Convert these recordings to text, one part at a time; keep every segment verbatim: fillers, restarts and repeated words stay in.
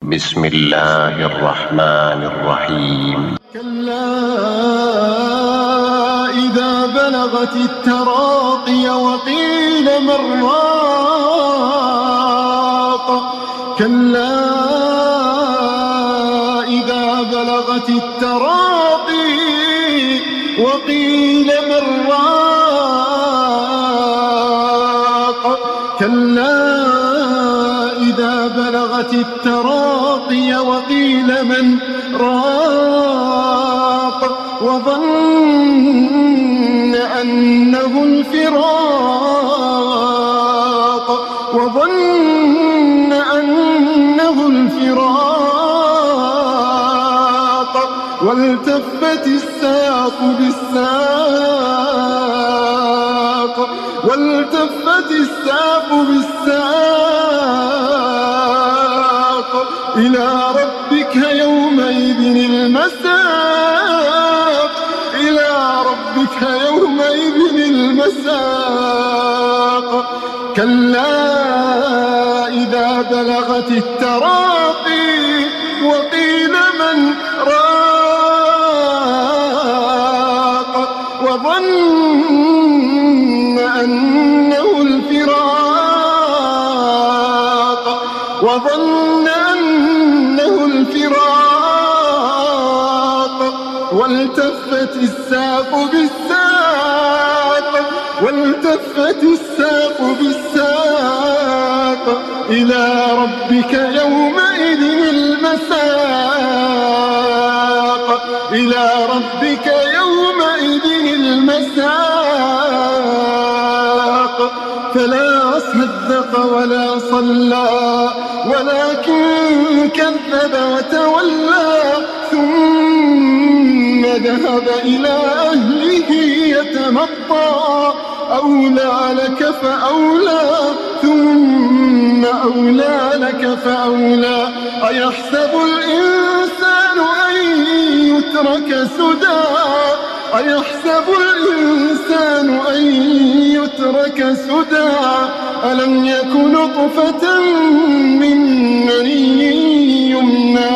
بسم الله الرحمن الرحيم. كلا إذا بلغت التراقي وقيل من راق. كلا إذا بلغت التراقي وقيل من راق. كلا إذا بلغت التراقي وقيل من راق. وظن أنه الفراق. وظن أنه الفراق. والتفت الساق بالساق. والتفت الساق بالساق. إلى ربك يومئذ المساق. إلى ربك يومئذ المساق. كلا إذا بلغت التراقي وقيل من راق. وظن أنه الفراق. وظن أنه الفراق. والتفت الساق بالساق. والتفت الساق بالساق. إلى ربك يومئذ المساق. إلى ربك يومئذ المساق. فلا صدق ولا صلى ولكن كذب وتولى ثم ذهب إلى أهله يتمطى. أولى لك فأولى ثم أولى لك فأولى. أيحسب الإنسان أن يترك سدى. أيحسب الإنسان أن يترك سدى. ألم يك نطفة من مني يمنى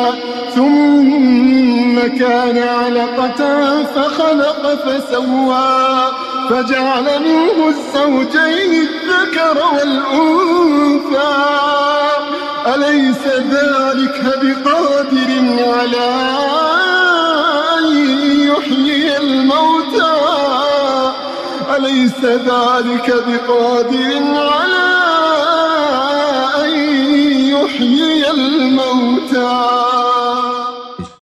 ثم كان علقة فخلق فسوى فجعل منه الزوجين الذكر والأنثى. أليس ذلك بقادر على أن يحيي الموتى. أليس ذلك بقادر على أن يحيي الموتى.